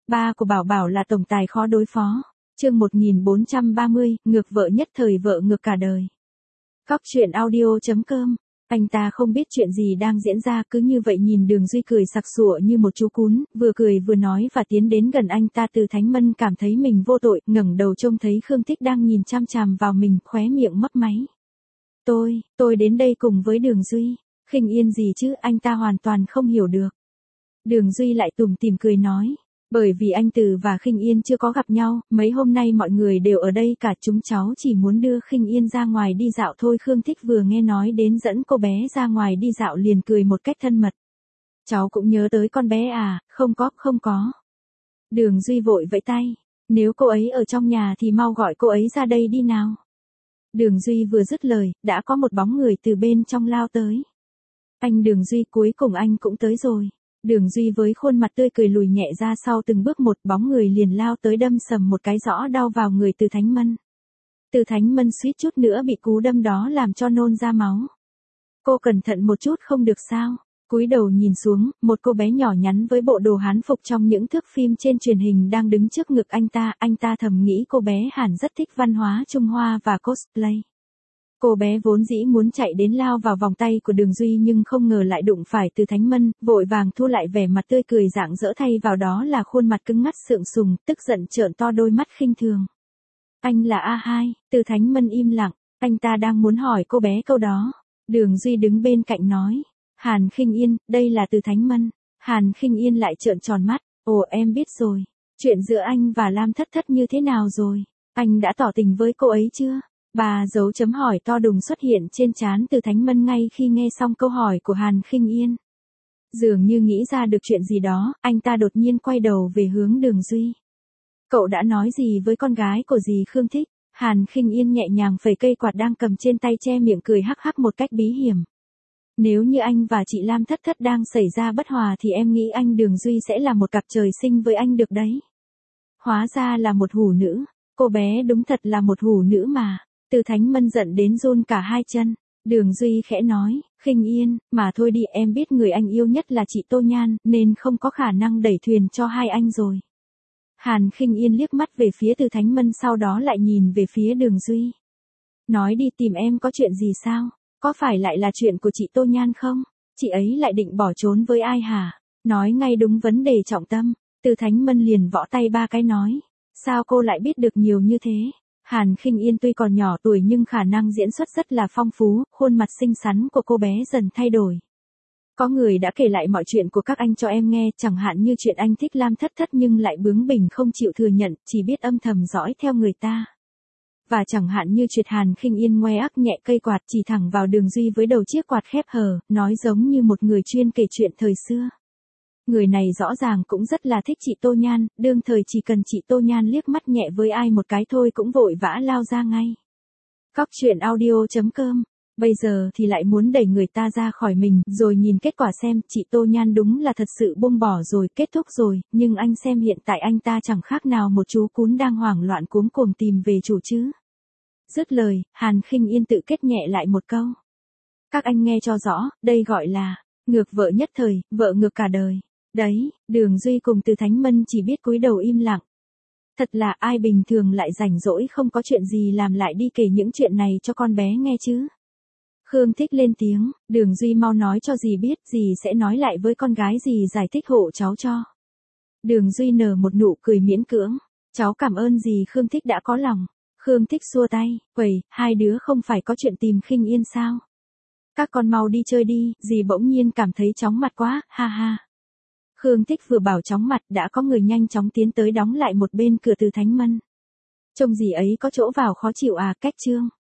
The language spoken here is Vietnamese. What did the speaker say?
Ba của Bảo Bảo là tổng tài khó đối phó. Chương 1430, ngược vợ nhất thời vợ ngược cả đời. Góc truyện audio.com. Anh ta không biết chuyện gì đang diễn ra, cứ như vậy nhìn Đường Duy cười sặc sụa như một chú cún, vừa cười vừa nói và tiến đến gần anh ta. Từ Thánh Mân cảm thấy mình vô tội, ngẩng đầu trông thấy Khương Thích đang nhìn chằm chằm vào mình, khóe miệng mấp máy. Tôi đến đây cùng với Đường Duy. Khinh Yên gì chứ, anh ta hoàn toàn không hiểu được. Đường Duy lại tủm tỉm cười nói. Bởi vì anh Từ và Khinh Yên chưa có gặp nhau, mấy hôm nay mọi người đều ở đây cả, chúng cháu chỉ muốn đưa Khinh Yên ra ngoài đi dạo thôi. Khương Thích vừa nghe nói đến dẫn cô bé ra ngoài đi dạo liền cười một cách thân mật. Cháu cũng nhớ tới con bé à? Không có. Đường Duy vội vẫy tay. Nếu cô ấy ở trong nhà thì mau gọi cô ấy ra đây đi nào. Đường Duy vừa dứt lời, đã có một bóng người từ bên trong lao tới. Anh Đường Duy, cuối cùng anh cũng tới rồi. Đường Duy với khuôn mặt tươi cười lùi nhẹ ra sau từng bước một, bóng người liền lao tới đâm sầm một cái rõ đau vào người Từ Thánh Mân. Từ Thánh Mân suýt chút nữa bị cú đâm đó làm cho nôn ra máu. Cô cẩn thận một chút không được sao? Cúi đầu nhìn xuống, một cô bé nhỏ nhắn với bộ đồ hán phục trong những thước phim trên truyền hình đang đứng trước ngực anh ta thầm nghĩ cô bé hẳn rất thích văn hóa Trung Hoa và cosplay. Cô bé vốn dĩ muốn chạy đến lao vào vòng tay của Đường Duy nhưng không ngờ lại đụng phải Từ Thánh Mân, vội vàng thu lại vẻ mặt tươi cười rạng rỡ, thay vào đó là khuôn mặt cứng ngắt sượng sùng, tức giận trợn to đôi mắt khinh thường. Anh là A2, Từ Thánh Mân im lặng, anh ta đang muốn hỏi cô bé câu đó. Đường Duy đứng bên cạnh nói, Hàn Khinh Yên, đây là Từ Thánh Mân. Hàn Khinh Yên lại trợn tròn mắt, ồ em biết rồi, chuyện giữa anh và Lam Thất Thất như thế nào rồi, anh đã tỏ tình với cô ấy chưa? Ba dấu chấm hỏi to đùng xuất hiện trên trán Từ Thánh Mân ngay khi nghe xong câu hỏi của Hàn Khinh Yên. Dường như nghĩ ra được chuyện gì đó, anh ta đột nhiên quay đầu về hướng Đường Duy. Cậu đã nói gì với con gái của dì Khương Thích? Hàn Khinh Yên nhẹ nhàng phẩy cây quạt đang cầm trên tay, che miệng cười hắc hắc một cách bí hiểm. Nếu như anh và chị Lam Thất Thất đang xảy ra bất hòa thì em nghĩ anh Đường Duy sẽ là một cặp trời sinh với anh được đấy. Hóa ra là một hủ nữ, cô bé đúng thật là một hủ nữ mà. Từ Thánh Mân giận đến run cả hai chân. Đường Duy khẽ nói, Khinh Yên, mà thôi đi, em biết người anh yêu nhất là chị Tô Nhan, nên không có khả năng đẩy thuyền cho hai anh rồi. Hàn Khinh Yên liếc mắt về phía Từ Thánh Mân, sau đó lại nhìn về phía Đường Duy. Nói đi, tìm em có chuyện gì sao? Có phải lại là chuyện của chị Tô Nhan không? Chị ấy lại định bỏ trốn với ai hả? Nói ngay đúng vấn đề trọng tâm. Từ Thánh Mân liền võ tay ba cái nói. Sao cô lại biết được nhiều như thế? Hàn Khinh Yên tuy còn nhỏ tuổi nhưng khả năng diễn xuất rất là phong phú, khuôn mặt xinh xắn của cô bé dần thay đổi. Có người đã kể lại mọi chuyện của các anh cho em nghe, chẳng hạn như chuyện anh thích Lam Thất Thất nhưng lại bướng bỉnh không chịu thừa nhận, chỉ biết âm thầm dõi theo người ta. Và chẳng hạn như chuyện Hàn Khinh Yên ngoe ắc nhẹ cây quạt chỉ thẳng vào Đường Duy với đầu chiếc quạt khép hờ, nói giống như một người chuyên kể chuyện thời xưa. Người này rõ ràng cũng rất là thích chị Tô Nhan, đương thời chỉ cần chị Tô Nhan liếc mắt nhẹ với ai một cái thôi cũng vội vã lao ra ngay. Góc truyện audio.com. Bây giờ thì lại muốn đẩy người ta ra khỏi mình, rồi nhìn kết quả xem, chị Tô Nhan đúng là thật sự buông bỏ rồi, kết thúc rồi, nhưng anh xem hiện tại anh ta chẳng khác nào một chú cún đang hoảng loạn cuống cuồng tìm về chủ chứ. Dứt lời, Hàn Khinh Yên tự kết nhẹ lại một câu. Các anh nghe cho rõ, đây gọi là ngược vợ nhất thời, vợ ngược cả đời. Đấy, Đường Duy cùng Từ Thánh Mân chỉ biết cúi đầu im lặng. Thật là ai bình thường lại rảnh rỗi không có chuyện gì làm lại đi kể những chuyện này cho con bé nghe chứ. Khương Thích lên tiếng, Đường Duy mau nói cho dì biết, dì sẽ nói lại với con gái dì giải thích hộ cháu cho. Đường Duy nở một nụ cười miễn cưỡng, cháu cảm ơn dì Khương Thích đã có lòng. Khương Thích xua tay, quầy, hai đứa không phải có chuyện tìm Khinh Yên sao? Các con mau đi chơi đi, dì bỗng nhiên cảm thấy chóng mặt quá, ha ha. Khương Thích vừa bảo chóng mặt đã có người nhanh chóng tiến tới đóng lại một bên cửa Từ Thánh Mân. Trông dì ấy có chỗ vào khó chịu à, cách chương.